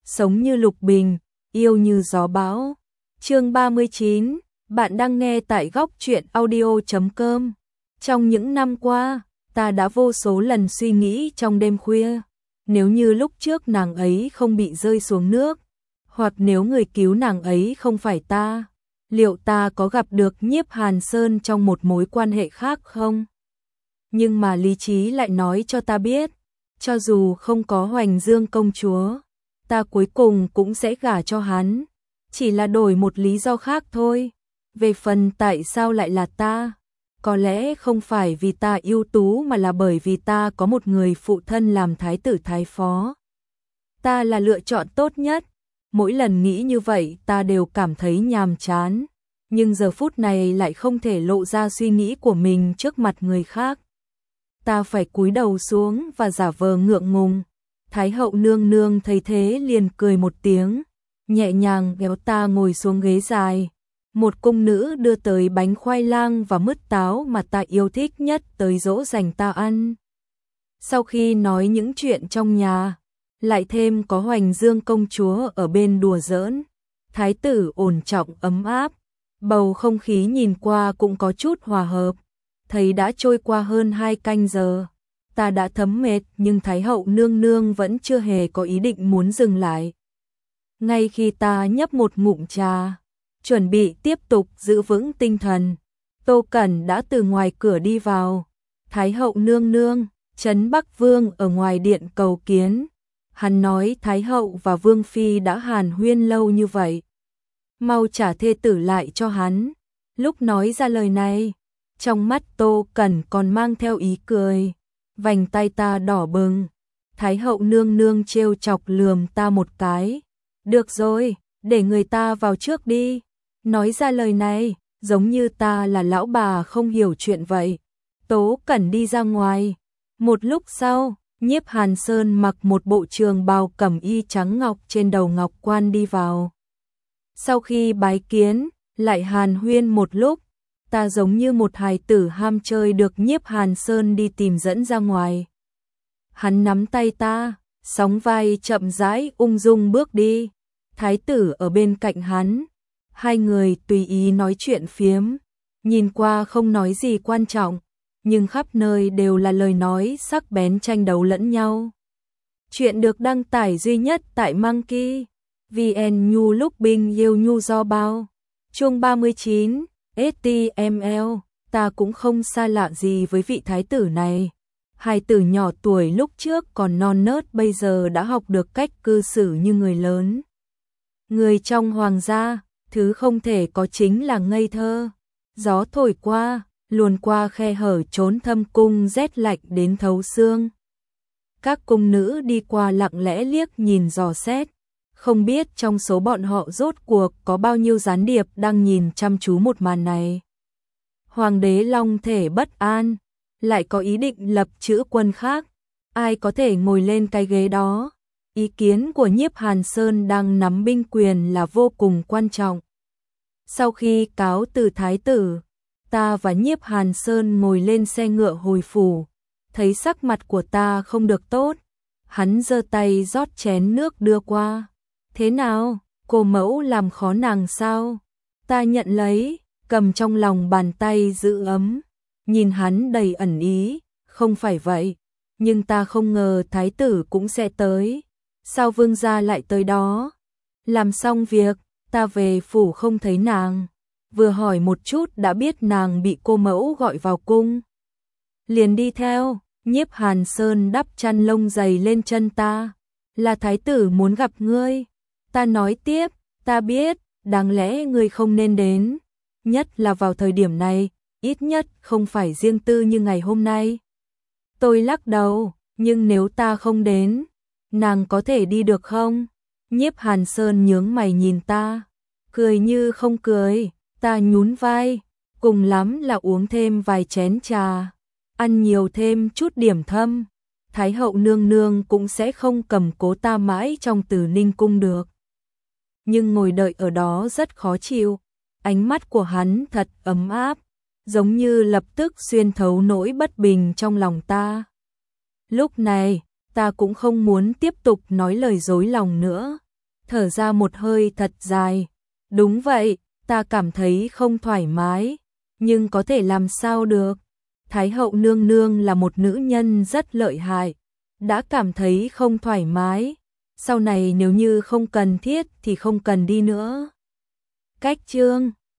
sống như lục bình, yêu như gió bão. Chương 39, bạn đang nghe tại góc truyện audio.com. Trong những năm qua, ta đã vô số lần suy nghĩ trong đêm khuya, nếu như lúc trước nàng ấy không bị rơi xuống nước, hoặc nếu người cứu nàng ấy không phải ta, liệu ta có gặp được Nhiếp Hàn Sơn trong một mối quan hệ khác không? Nhưng mà lý trí lại nói cho ta biết, cho dù không có Hoành Dương công chúa, ta cuối cùng cũng sẽ gả cho hắn, chỉ là đổi một lý do khác thôi. Về phần tại sao lại là ta, có lẽ không phải vì ta ưu tú mà là bởi vì ta có một người phụ thân làm thái tử thái phó. Ta là lựa chọn tốt nhất. Mỗi lần nghĩ như vậy ta đều cảm thấy nhàm chán, nhưng giờ phút này lại không thể lộ ra suy nghĩ của mình trước mặt người khác. Ta phải cúi đầu xuống và giả vờ ngượng ngùng. Thái hậu nương nương thấy thế liền cười một tiếng, nhẹ nhàng kéo ta ngồi xuống ghế dài. Một cung nữ đưa tới bánh khoai lang và mứt táo mà ta yêu thích nhất tới dỗ dành ta ăn. Sau khi nói những chuyện trong nhà, lại thêm có Hoành Dương công chúa ở bên đùa giỡn, thái tử ổn trọng ấm áp, bầu không khí nhìn qua cũng có chút hòa hợp. Thấy đã trôi qua hơn 2 canh giờ, ta đã thấm mệt nhưng Thái hậu nương nương vẫn chưa hề có ý định muốn dừng lại. Ngay khi ta nhấp một ngụm trà, chuẩn bị tiếp tục giữ vững tinh thần, Tô Cẩn đã từ ngoài cửa đi vào. Thái hậu nương nương, Trấn Bắc Vương ở ngoài điện cầu kiến. Hắn nói Thái hậu và Vương phi đã hàn huyên lâu như vậy, mau trả thê tử lại cho hắn. Lúc nói ra lời này, trong mắt Tô Cẩn còn mang theo ý cười, vành tay ta đỏ bừng. Thái hậu nương nương trêu chọc lườm ta một cái. Được rồi, để người ta vào trước đi. Nói ra lời này, giống như ta là lão bà không hiểu chuyện vậy. Tố Cẩn đi ra ngoài. Một lúc sau, Nhiếp Hàn Sơn mặc một bộ trường bào cẩm y trắng ngọc, trên đầu ngọc quan đi vào. Sau khi bái kiến, lại hàn huyên một lúc, ta giống như một hài tử ham chơi được Nhiếp Hàn Sơn đi tìm dẫn ra ngoài. Hắn nắm tay ta, sóng vai chậm rãi ung dung bước đi. Thái tử ở bên cạnh hắn, hai người tùy ý nói chuyện phiếm, nhìn qua không nói gì quan trọng, nhưng khắp nơi đều là lời nói sắc bén tranh đấu lẫn nhau. Chuyện được đăng tải duy nhất tại Monkey VN Nhu lúc binh yêu nhu do bao. Chương 39, HTML, ta cũng không xa lạ gì với vị thái tử này. Hài tử nhỏ tuổi lúc trước còn non nớt bây giờ đã học được cách cư xử như người lớn. Người trong hoàng gia, thứ không thể có chính là ngây thơ. Gió thổi qua, luồn qua khe hở trốn thâm cung rét lạnh đến thấu xương. Các cung nữ đi qua lặng lẽ liếc nhìn dò xét, không biết trong số bọn họ rốt cuộc có bao nhiêu gián điệp đang nhìn chăm chú một màn này. Hoàng đế long thể bất an, lại có ý định lập chữ quân khác, ai có thể ngồi lên cái ghế đó. Ý kiến của Nhiếp Hàn Sơn đang nắm binh quyền là vô cùng quan trọng. Sau khi cáo từ thái tử, ta và Nhiếp Hàn Sơn ngồi lên xe ngựa hồi phủ. Thấy sắc mặt của ta không được tốt, hắn giơ tay rót chén nước đưa qua. Thế nào, cô mẫu làm khó nàng sao? Ta nhận lấy, cầm trong lòng bàn tay giữ ấm, nhìn hắn đầy ẩn ý. Không phải vậy, nhưng ta không ngờ thái tử cũng sẽ tới. Sao vương gia lại tới đó? Làm xong việc, ta về phủ không thấy nàng, vừa hỏi một chút đã biết nàng bị cô mẫu gọi vào cung. Liền đi theo. Nhiếp Hàn Sơn đắp chăn lông dày lên chân ta. Là thái tử muốn gặp ngươi. Ta nói tiếp, ta biết, đáng lẽ ngươi không nên đến, nhất là vào thời điểm này, ít nhất không phải riêng tư như ngày hôm nay. Tôi lắc đầu, nhưng nếu ta không đến, nàng có thể đi được không? Nhiếp Hàn Sơn nhướng mày nhìn ta, cười như không cười. Ta nhún vai, cùng lắm là uống thêm vài chén trà, ăn nhiều thêm chút điểm thâm. Thái hậu nương nương cũng sẽ không cầm cố ta mãi trong Từ Ninh cung được. Nhưng ngồi đợi ở đó rất khó chịu. Ánh mắt của hắn thật ấm áp, giống như lập tức xuyên thấu nỗi bất bình trong lòng ta. Lúc này, ta cũng không muốn tiếp tục nói lời dối lòng nữa. thở ra một hơi thật dài. Đúng vậy, ta cảm thấy không thoải mái, nhưng có thể làm sao được. Thái hậu nương nương là một nữ nhân rất lợi hại, đã cảm thấy không thoải mái. Sau này nếu như không cần thiết thì không cần đi nữa. Cách chương